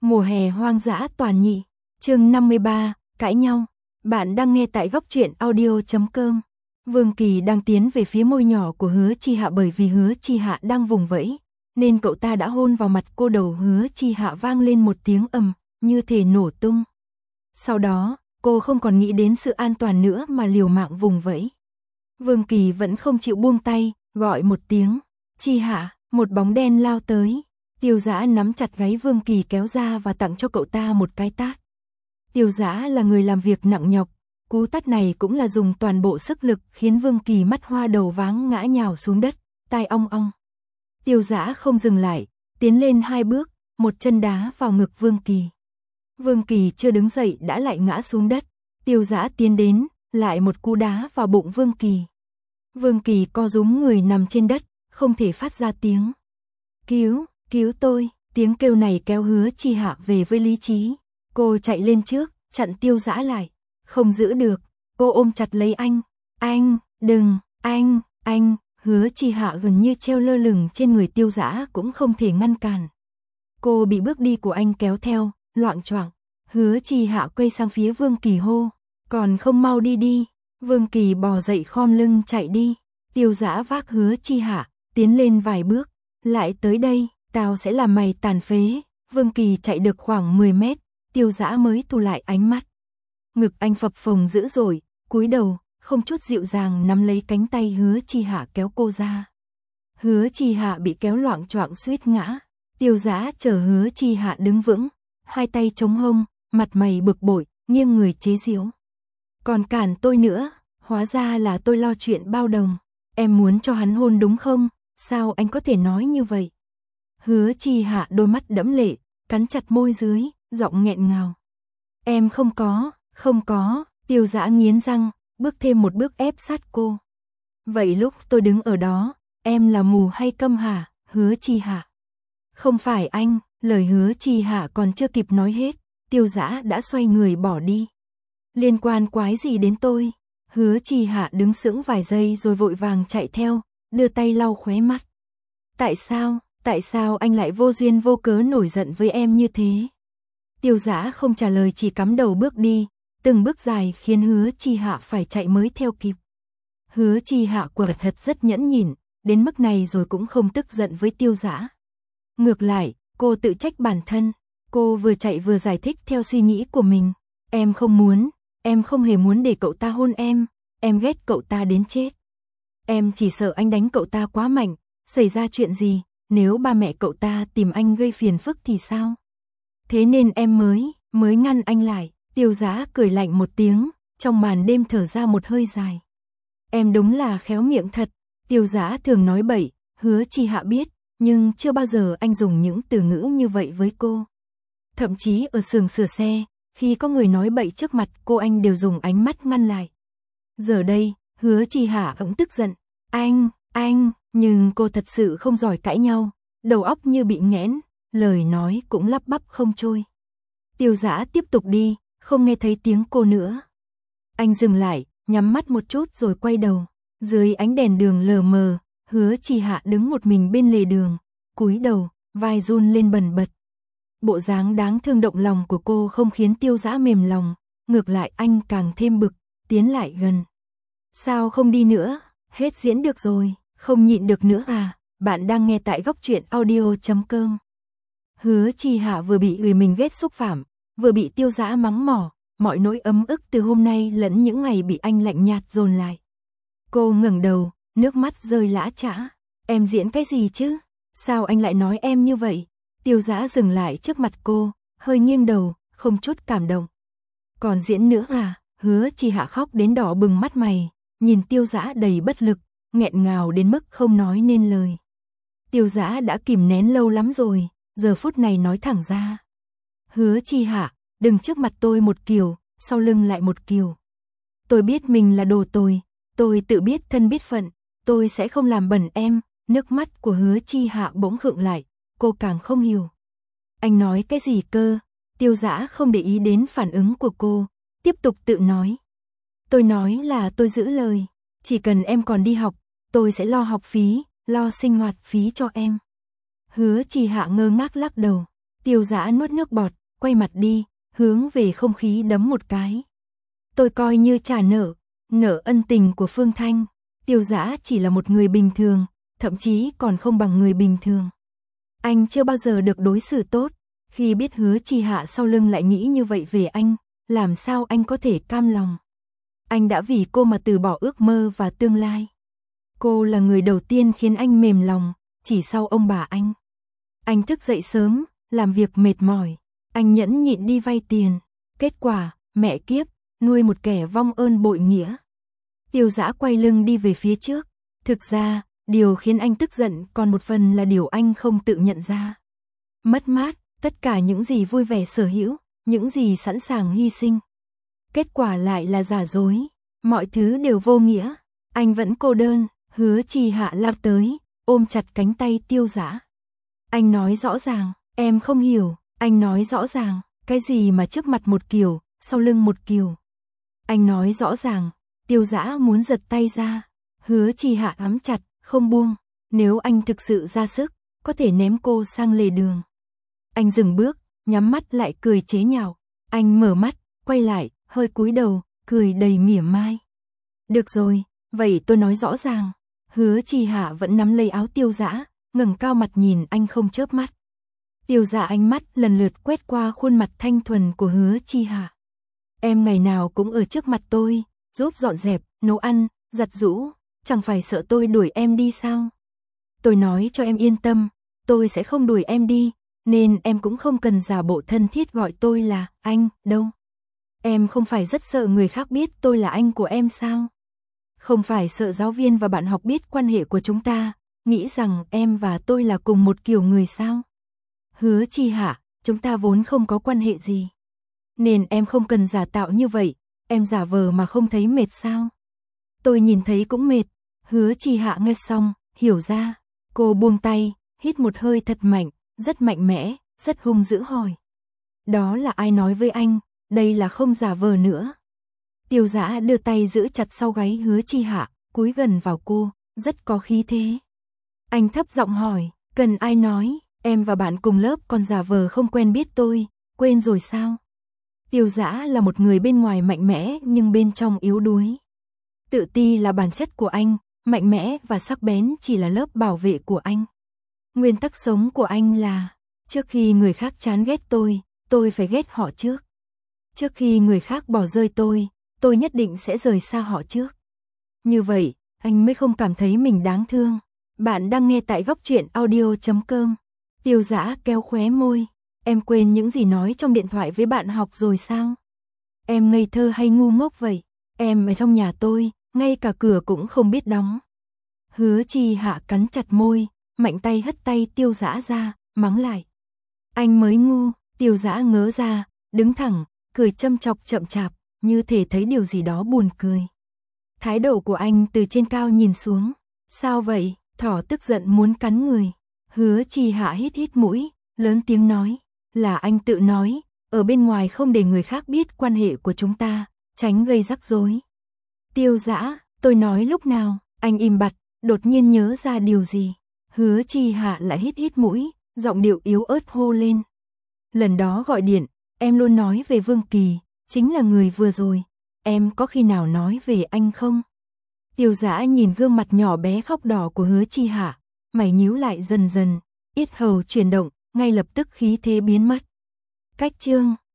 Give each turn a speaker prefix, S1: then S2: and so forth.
S1: Mùa hè hoang dã toàn nhị, chương 53, cãi nhau. Bạn đang nghe tại góc truyện audio.com. Vương Kỳ đang tiến về phía môi nhỏ của Hứa Chi Hạ, bởi vì Hứa Chi Hạ đang vùng vẫy, nên cậu ta đã hôn vào mặt cô. Đầu Hứa Chi Hạ vang lên một tiếng ầm, như thể nổ tung. Sau đó, cô không còn nghĩ đến sự an toàn nữa mà liều mạng vùng vẫy. Vương Kỳ vẫn không chịu buông tay, gọi một tiếng, Chi Hạ. Một bóng đen lao tới. Tiêu Dã nắm chặt gáy Vương Kỳ kéo ra và tặng cho cậu ta một cái tát. Tiêu Dã là người làm việc nặng nhọc, cú tát này cũng là dùng toàn bộ sức lực, khiến Vương Kỳ mắt hoa đầu váng ngã nhào xuống đất, tai ong ong. Tiêu Dã không dừng lại, tiến lên 2 bước, một chân đá vào ngực Vương Kỳ. Vương Kỳ chưa đứng dậy đã lại ngã xuống đất. Tiêu Dã tiến đến, lại một cú đá vào bụng Vương Kỳ. Vương Kỳ co rúm người nằm trên đất, không thể phát ra tiếng. Cứu tôi, tiếng kêu này kéo Hứa Chi Hạ về với lý trí. Cô chạy lên trước, chặn Tiêu Dã lại. Không giữ được, cô ôm chặt lấy anh, đừng, anh. Hứa Chi Hạ gần như treo lơ lửng trên người Tiêu Dã cũng không thể ngăn cản. Cô bị bước đi của anh kéo theo, loạng choạng. Hứa Chi Hạ quay sang phía Vương Kỳ hô, còn không mau đi. Vương Kỳ bò dậy khom lưng chạy đi. Tiêu Dã vác Hứa Chi Hạ, tiến lên vài bước, lại tới đây, tao sẽ làm mày tàn phế. Vương Kỳ chạy được khoảng 10 mét, Tiêu Dã mới thu lại ánh mắt. Ngực anh phập phồng dữ dội, cúi đầu, không chút dịu dàng nắm lấy cánh tay Hứa Chi Hạ kéo cô ra. Hứa Chi Hạ bị kéo loạng choạng suýt ngã. Tiêu Dã chờ Hứa Chi Hạ đứng vững, hai tay chống hông, mặt mày bực bội, nghiêng người chế giễu. Còn cản tôi nữa, hóa ra là tôi lo chuyện bao đồng. Em muốn cho hắn hôn đúng không? Sao anh có thể nói như vậy? Hứa Chi Hạ đôi mắt đẫm lệ, cắn chặt môi dưới, giọng nghẹn ngào. Em không có. Tiêu Dã nghiến răng, bước thêm một bước ép sát cô. Vậy lúc tôi đứng ở đó, em là mù hay câm hả? Hứa Chi Hạ. Không phải anh. Lời Hứa Chi Hạ còn chưa kịp nói hết, Tiêu Dã đã xoay người bỏ đi. Liên quan quái gì đến tôi? Hứa Chi Hạ đứng sững vài giây rồi vội vàng chạy theo, đưa tay lau khóe mắt. Tại sao anh lại vô duyên vô cớ nổi giận với em như thế? Tiêu Dã không trả lời, chỉ cắm đầu bước đi, từng bước dài khiến Hứa Chi Hạ phải chạy mới theo kịp. Hứa Chi Hạ quả thật rất nhẫn nhịn, đến mức này rồi cũng không tức giận với Tiêu Dã. Ngược lại, cô tự trách bản thân, cô vừa chạy vừa giải thích theo suy nghĩ của mình. Em không hề muốn để cậu ta hôn em ghét cậu ta đến chết. Em chỉ sợ anh đánh cậu ta quá mạnh, xảy ra chuyện gì, nếu ba mẹ cậu ta tìm anh gây phiền phức thì sao? Thế nên em mới ngăn anh lại. Tiêu Dã cười lạnh một tiếng, trong màn đêm thở ra một hơi dài. Em đúng là khéo miệng thật. Tiêu Dã thường nói bậy, Hứa Chi Hạ biết, nhưng chưa bao giờ anh dùng những từ ngữ như vậy với cô. Thậm chí ở xưởng sửa xe, khi có người nói bậy trước mặt cô anh đều dùng ánh mắt ngăn lại. Giờ đây, Hứa Chi Hạ cũng tức giận. Anh, nhưng cô thật sự không giỏi cãi nhau, đầu óc như bị nghẽn, lời nói cũng lắp bắp không trôi. Tiêu Dã tiếp tục đi, không nghe thấy tiếng cô nữa. Anh dừng lại, nhắm mắt một chút rồi quay đầu. Dưới ánh đèn đường lờ mờ, Hứa Chi Hạ đứng một mình bên lề đường, cúi đầu, vai run lên bần bật. Bộ dáng đáng thương động lòng của cô không khiến Tiêu Dã mềm lòng, ngược lại anh càng thêm bực, tiến lại gần. Sao không đi nữa? Hết diễn được rồi, không nhịn được nữa à? Bạn đang nghe tại góc truyện audio.com. Hứa Chi Hạ vừa bị người mình ghét xúc phạm, vừa bị Tiêu Dã mắng mỏ, mọi nỗi ấm ức từ hôm nay lẫn những ngày bị anh lạnh nhạt dồn lại. Cô ngẩng đầu, nước mắt rơi lã chã. Em diễn cái gì chứ? Sao anh lại nói em như vậy? Tiêu Dã dừng lại trước mặt cô, hơi nghiêng đầu, không chút cảm động. Còn diễn nữa à? Hứa Chi Hạ khóc đến đỏ bừng mắt mày, nhìn Tiêu Dã đầy bất lực, nghẹn ngào đến mức không nói nên lời. Tiêu Dã đã kìm nén lâu lắm rồi, giờ phút này nói thẳng ra. Hứa Chi Hạ, đừng trước mặt tôi một kiểu, sau lưng lại một kiểu. Tôi biết mình là đồ tồi, tôi tự biết thân biết phận, tôi sẽ không làm bẩn em. Nước mắt của Hứa Chi Hạ bỗng khựng lại, cô càng không hiểu. Anh nói cái gì cơ? Tiêu Dã không để ý đến phản ứng của cô, tiếp tục tự nói. Tôi nói là tôi giữ lời, chỉ cần em còn đi học, tôi sẽ lo học phí, lo sinh hoạt phí cho em. Hứa Chi Hạ ngơ ngác lắc đầu. Tiêu Dã nuốt nước bọt, quay mặt đi, hướng về không khí đấm một cái. Tôi coi như trả nợ ân tình của Phương Thanh. Tiêu Dã chỉ là một người bình thường, thậm chí còn không bằng người bình thường. Anh chưa bao giờ được đối xử tốt, khi biết Hứa Chi Hạ sau lưng lại nghĩ như vậy về anh, làm sao anh có thể cam lòng. Anh đã vì cô mà từ bỏ ước mơ và tương lai. Cô là người đầu tiên khiến anh mềm lòng, chỉ sau ông bà anh. Anh thức dậy sớm, làm việc mệt mỏi, anh nhẫn nhịn đi vay tiền. Kết quả, mẹ kiếp, nuôi một kẻ vong ơn bội nghĩa. Tiêu Dã quay lưng đi về phía trước. Thực ra, điều khiến anh tức giận còn một phần là điều anh không tự nhận ra. Mất mát, tất cả những gì vui vẻ sở hữu, những gì sẵn sàng hy sinh. Kết quả lại là giả dối, mọi thứ đều vô nghĩa. Anh vẫn cô đơn. Hứa Chi Hạ lao tới, ôm chặt cánh tay Tiêu Dã. Anh nói rõ ràng, em không hiểu. Anh nói rõ ràng, cái gì mà trước mặt một kiểu, sau lưng một kiểu. Anh nói rõ ràng. Tiêu Dã muốn giật tay ra. Hứa Chi Hạ ấm chặt, không buông. Nếu anh thực sự ra sức, có thể ném cô sang lề đường. Anh dừng bước, nhắm mắt lại cười chế nhạo. Anh mở mắt, quay lại, hơi cúi đầu, cười đầy mỉa mai. Được rồi, vậy tôi nói rõ ràng. Hứa Chi Hạ vẫn nắm lấy áo Tiêu Dã, ngẩng cao mặt nhìn anh không chớp mắt. Tiêu Dã ánh mắt lần lượt quét qua khuôn mặt thanh thuần của Hứa Chi Hạ. Em ngày nào cũng ở trước mặt tôi, giúp dọn dẹp, nấu ăn, giặt giũ, chẳng phải sợ tôi đuổi em đi sao? Tôi nói cho em yên tâm, tôi sẽ không đuổi em đi, nên em cũng không cần giả bộ thân thiết gọi tôi là anh đâu. Em không phải rất sợ người khác biết tôi là anh của em sao? Không phải sợ giáo viên và bạn học biết quan hệ của chúng ta, nghĩ rằng em và tôi là cùng một kiểu người sao? Hứa Chi Hạ, chúng ta vốn không có quan hệ gì. Nên em không cần giả tạo như vậy, em giả vờ mà không thấy mệt sao? Tôi nhìn thấy cũng mệt. Hứa Chi Hạ nghe xong, hiểu ra. Cô buông tay, hít một hơi thật mạnh, rất mạnh mẽ, rất hung dữ hỏi. Đó là ai nói với anh, đây là không giả vờ nữa. Tiêu Dã đưa tay giữ chặt sau gáy Hứa Chi Hạ, cúi gần vào cô, rất có khí thế. Anh thấp giọng hỏi, cần ai nói, em và bạn cùng lớp còn giả vờ không quen biết tôi, quên rồi sao? Tiêu Dã là một người bên ngoài mạnh mẽ nhưng bên trong yếu đuối. Tự ti là bản chất của anh, mạnh mẽ và sắc bén chỉ là lớp bảo vệ của anh. Nguyên tắc sống của anh là, trước khi người khác chán ghét tôi phải ghét họ trước. Trước khi người khác bỏ rơi tôi nhất định sẽ rời xa họ trước. Như vậy, anh mới không cảm thấy mình đáng thương. Bạn đang nghe tại góc truyện audio.com. Tiêu Dã kéo khóe môi. Em quên những gì nói trong điện thoại với bạn học rồi sao? Em ngây thơ hay ngu ngốc vậy? Em ở trong nhà tôi, ngay cả cửa cũng không biết đóng. Hứa Chi Hạ cắn chặt môi, mạnh tay hất tay Tiêu Dã ra, mắng lại. Anh mới ngu. Tiêu Dã ngớ ra, đứng thẳng, cười châm chọc chậm chạp, như thể thấy điều gì đó buồn cười. Thái độ của anh từ trên cao nhìn xuống. Sao vậy? Thỏ tức giận muốn cắn người. Hứa Chi Hạ hít hít mũi, lớn tiếng nói. Là anh tự nói, ở bên ngoài không để người khác biết quan hệ của chúng ta, tránh gây rắc rối. Tiêu Dã, tôi nói lúc nào? Anh im bặt, đột nhiên nhớ ra điều gì. Hứa Chi Hạ lại hít hít mũi, giọng điệu yếu ớt hô lên. Lần đó gọi điện, em luôn nói về Vương Kỳ, chính là người vừa rồi. Em có khi nào nói về anh không? Tiêu Dã nhìn gương mặt nhỏ bé khóc đỏ của Hứa Chi Hạ, mày nhíu lại dần dần, yết hầu chuyển động, ngay lập tức khí thế biến mất. Cách chương